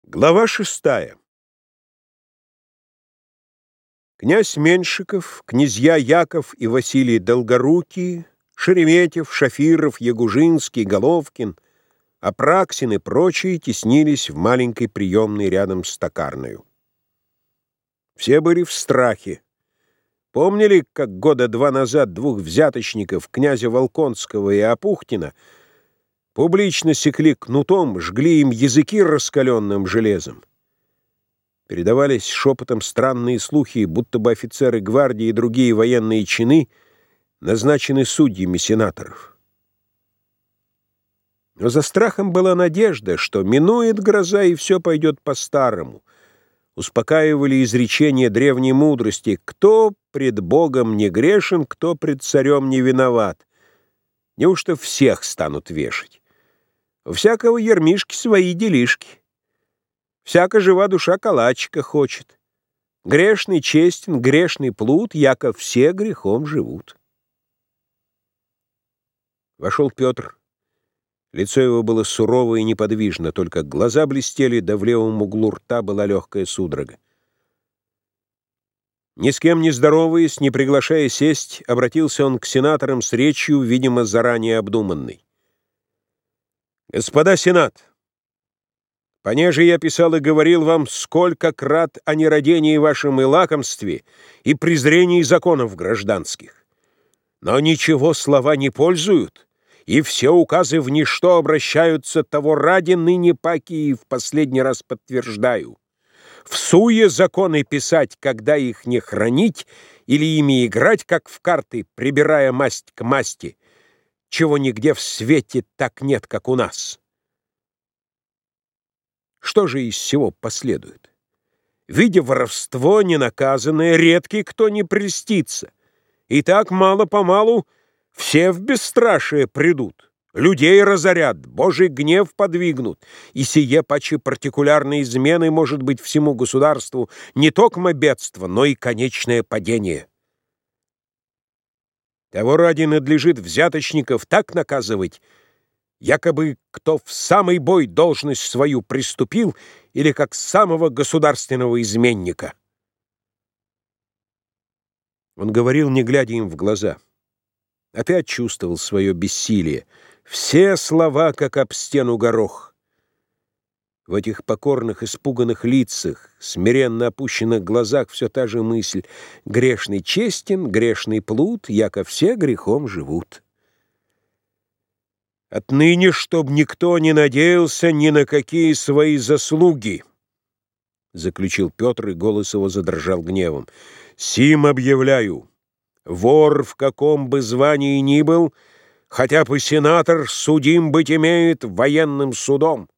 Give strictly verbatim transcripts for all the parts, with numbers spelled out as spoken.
Глава шестая. Князь Меньшиков, князья Яков и Василий Долгорукий, Шереметьев, Шафиров, Ягужинский, Головкин, Апраксин и прочие теснились в маленькой приемной рядом с токарною. Все были в страхе. Помнили, как года два назад двух взяточников, князя Волконского и Апухтина, публично секли кнутом, жгли им языки раскаленным железом? Передавались шепотом странные слухи, будто бы офицеры гвардии и другие военные чины назначены судьями сенаторов. Но за страхом была надежда, что минует гроза и все пойдет по-старому. Успокаивали изречения древней мудрости: кто пред Богом не грешен, кто пред царем не виноват. Неужто всех станут вешать? У всякого ермишки свои делишки. Всяка жива душа калачика хочет. Грешный честен, грешный плут, яко все грехом живут. Вошел Петр. Лицо его было сурово и неподвижно, только глаза блестели, да в левом углу рта была легкая судорога. Ни с кем не здороваясь, не приглашая сесть, обратился он к сенаторам с речью, видимо, заранее обдуманной. «Господа сенат, понеже я писал и говорил вам, сколько крат о нерадении вашем и лакомстве, и презрении законов гражданских. Но ничего слова не пользуют, и все указы в ничто обращаются, того ради ныне паки и в последний раз подтверждаю. Всуе законы писать, когда их не хранить, или ими играть, как в карты, прибирая масть к масти, чего нигде в свете так нет, как у нас. Что же из всего последует? Видя воровство ненаказанное, редкий кто не прельстится. И так мало-помалу все в бесстрашие придут, людей разорят, Божий гнев подвигнут, и сие паче партикулярной измены может быть всему государству не токмо бедство, но и конечное падение. Того ради надлежит взяточников так наказывать, якобы кто в самый бой должность свою приступил или как самого государственного изменника». Он говорил, не глядя им в глаза. Опять чувствовал свое бессилие. Все слова, как об стену горох. В этих покорных, испуганных лицах, смиренно опущенных глазах все та же мысль: грешный честен, грешный плут, яко все грехом живут. «Отныне, чтоб никто не надеялся ни на какие свои заслуги», — заключил Петр, и голос его задрожал гневом. «Сим объявляю: вор в каком бы звании ни был, хотя бы сенатор, судим быть имеет военным судом».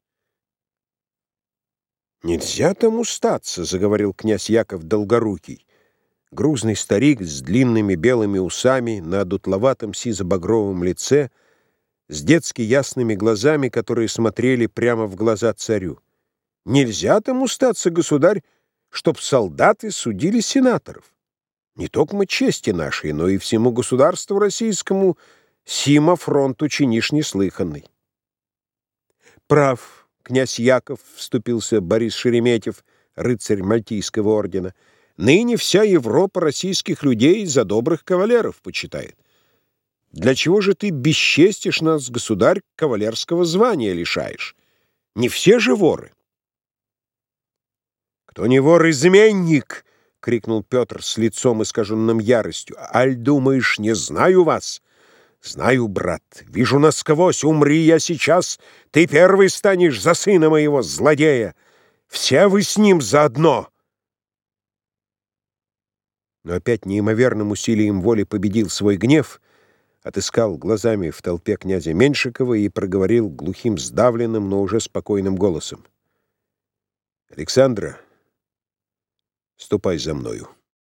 «Нельзя тому статься», — заговорил князь Яков Долгорукий. Грузный старик с длинными белыми усами на дутловатом сизо-багровом лице, с детски ясными глазами, которые смотрели прямо в глаза царю. «Нельзя тому статься, государь, чтоб солдаты судили сенаторов. Не только чести нашей, но и всему государству российскому сима фронту чинишь неслыханный». «Прав, князь Яков», — вступился Борис Шереметьев, рыцарь Мальтийского ордена, «ныне вся Европа российских людей за добрых кавалеров почитает. Для чего же ты бесчестишь нас, государь, кавалерского звания лишаешь? Не все же воры». «Кто не вор, изменник!» — крикнул Петр с лицом, искаженным яростью. «Аль думаешь, не знаю вас? Знаю, брат, вижу насквозь. Умри я сейчас, ты первый станешь за сына моего злодея. Все вы с ним заодно». Но опять неимоверным усилием воли победил свой гнев, отыскал глазами в толпе князя Меньшикова и проговорил глухим, сдавленным, но уже спокойным голосом: «Александра, ступай за мною».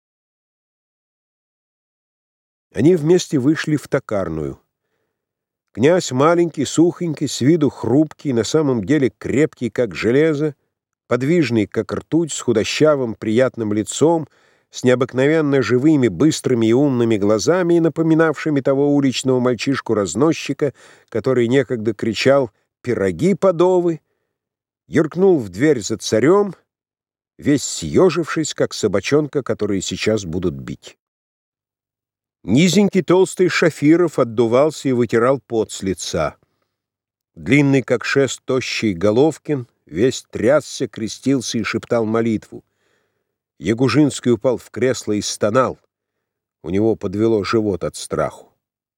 Они вместе вышли в токарную. Князь маленький, сухонький, с виду хрупкий, на самом деле крепкий, как железо, подвижный, как ртуть, с худощавым, приятным лицом, с необыкновенно живыми, быстрыми и умными глазами, напоминавшими того уличного мальчишку-разносчика, который некогда кричал: «Пироги подовы!» юркнул в дверь за царем, весь съежившись, как собачонка, которые сейчас будут бить. Низенький толстый Шафиров отдувался и вытирал пот с лица. Длинный, как шест, тощий Головкин весь трясся, крестился и шептал молитву. Ягужинский упал в кресло и стонал. У него подвело живот от страху.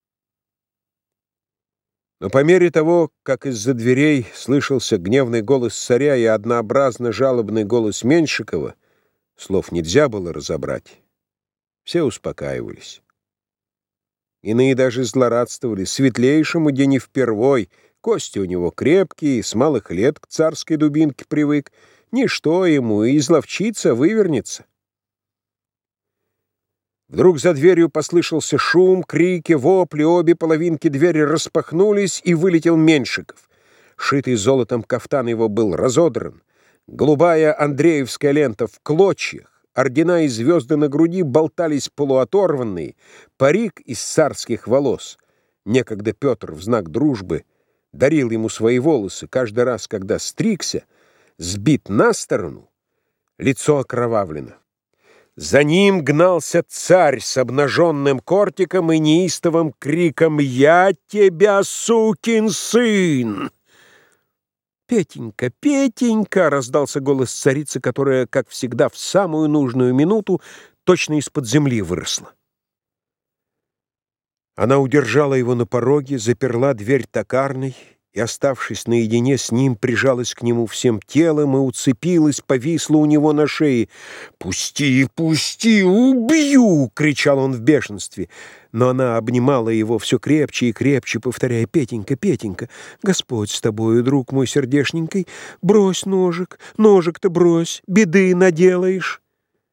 Но по мере того, как из-за дверей слышался гневный голос царя и однообразно жалобный голос Меньшикова, слов нельзя было разобрать, все успокаивались. Иные даже злорадствовали: светлейшему де не впервой, кости у него крепкие, с малых лет к царской дубинке привык, ничто ему, и изловчится, вывернется. Вдруг за дверью послышался шум, крики, вопли, обе половинки двери распахнулись, и вылетел Меньшиков. Шитый золотом кафтан его был разодран, голубая андреевская лента в клочьях, ордена и звезды на груди болтались полуоторванные, парик из царских волос. Некогда Петр в знак дружбы дарил ему свои волосы, каждый раз, когда стригся, сбит на сторону, лицо окровавлено. За ним гнался царь с обнаженным кортиком и неистовым криком: «Я тебя, сукин сын!» «Петенька, Петенька!» — раздался голос царицы, которая, как всегда, в самую нужную минуту точно из-под земли выросла. Она удержала его на пороге, заперла дверь токарной и, оставшись наедине с ним, прижалась к нему всем телом и уцепилась, повисла у него на шее. «Пусти, пусти, убью!» — кричал он в бешенстве. Но она обнимала его все крепче и крепче, повторяя: «Петенька, Петенька, Господь с тобою, друг мой сердешненький, брось ножик, ножик-то брось, беды наделаешь».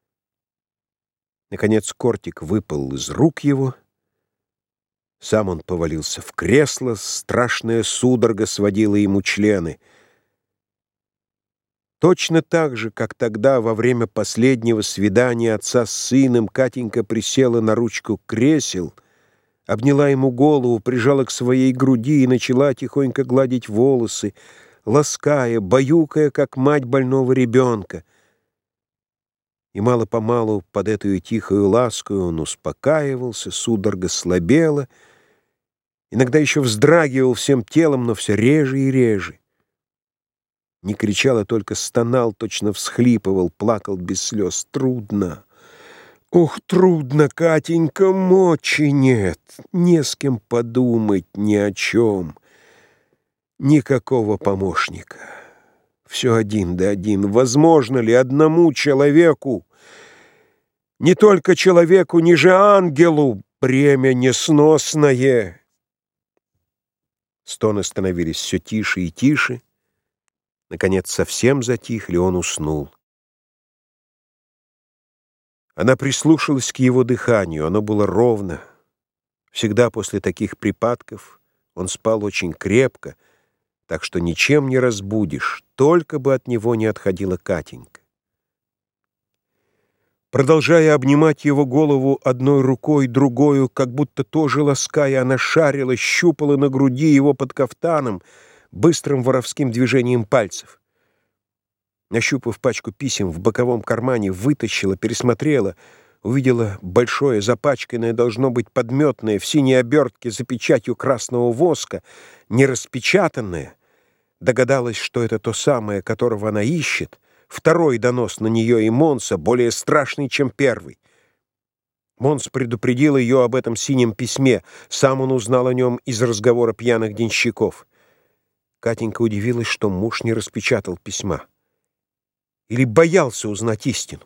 Наконец кортик выпал из рук его. Сам он повалился в кресло, страшная судорога сводила ему члены. Точно так же, как тогда, во время последнего свидания отца с сыном, Катенька присела на ручку кресел, обняла ему голову, прижала к своей груди и начала тихонько гладить волосы, лаская, баюкая, как мать больного ребенка. И мало-помалу под эту тихую ласкою он успокаивался, судорога слабела, иногда еще вздрагивал всем телом, но все реже и реже. Не кричал, а только стонал, точно всхлипывал, плакал без слез. Трудно. Ох, трудно, Катенька, мочи нет. Не с кем подумать ни о чем. Никакого помощника. Все один да один. Возможно ли одному человеку, не только человеку, ниже ангелу, бремя несносное? Стоны становились все тише и тише. Наконец совсем затихли, он уснул. Она прислушалась к его дыханию, оно было ровно. Всегда после таких припадков он спал очень крепко, так что ничем не разбудишь, только бы от него не отходила Катенька. Продолжая обнимать его голову одной рукой, другою, как будто тоже лаская, она шарила, щупала на груди его под кафтаном быстрым воровским движением пальцев. Нащупав пачку писем в боковом кармане, вытащила, пересмотрела, увидела большое, запачканное, должно быть, подметное, в синей обертке за печатью красного воска, нераспечатанное, догадалась, что это то самое, которого она ищет, второй донос на нее и Монса, более страшный, чем первый. Монс предупредил ее об этом синем письме, сам он узнал о нем из разговора пьяных денщиков. Катенька удивилась, что муж не распечатал письма. Или боялся узнать истину.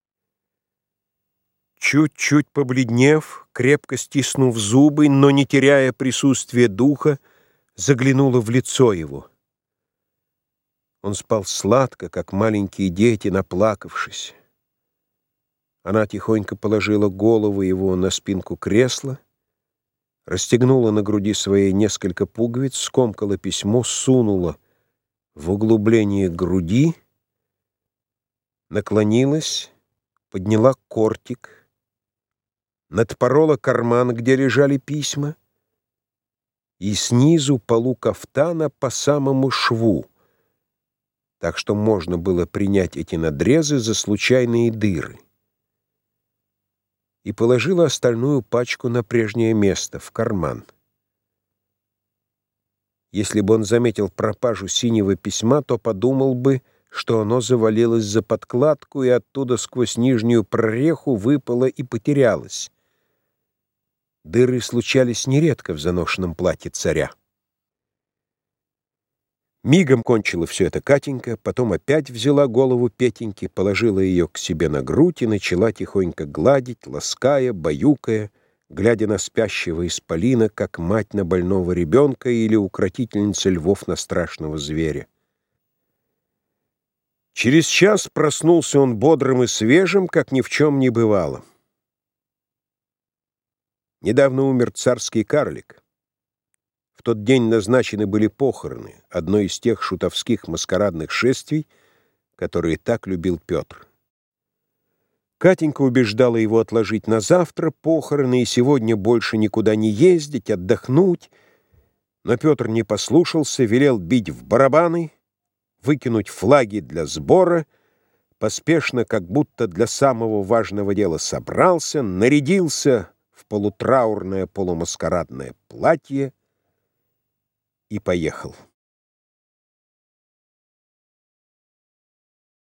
Чуть-чуть побледнев, крепко стиснув зубы, но не теряя присутствия духа, заглянула в лицо его. Он спал сладко, как маленькие дети, наплакавшись. Она тихонько положила голову его на спинку кресла, расстегнула на груди своей несколько пуговиц, скомкала письмо, сунула в углубление груди, наклонилась, подняла кортик, надпорола карман, где лежали письма, и снизу полу кафтана по самому шву, так что можно было принять эти надрезы за случайные дыры, и положила остальную пачку на прежнее место, в карман. Если бы он заметил пропажу синего письма, то подумал бы, что оно завалилось за подкладку и оттуда сквозь нижнюю прореху выпало и потерялось. Дыры случались нередко в заношенном платье царя. Мигом кончила все это Катенька, потом опять взяла голову Петеньки, положила ее к себе на грудь и начала тихонько гладить, лаская, баюкая, глядя на спящего исполина, как мать на больного ребенка или укротительница львов на страшного зверя. Через час проснулся он бодрым и свежим, как ни в чем не бывало. Недавно умер царский карлик. В тот день назначены были похороны, одно из тех шутовских маскарадных шествий, которые так любил Петр. Катенька убеждала его отложить на завтра похороны и сегодня больше никуда не ездить, отдохнуть, но Петр не послушался, велел бить в барабаны, выкинуть флаги для сбора, поспешно, как будто для самого важного дела собрался, нарядился в полутраурное полумаскарадное платье и поехал.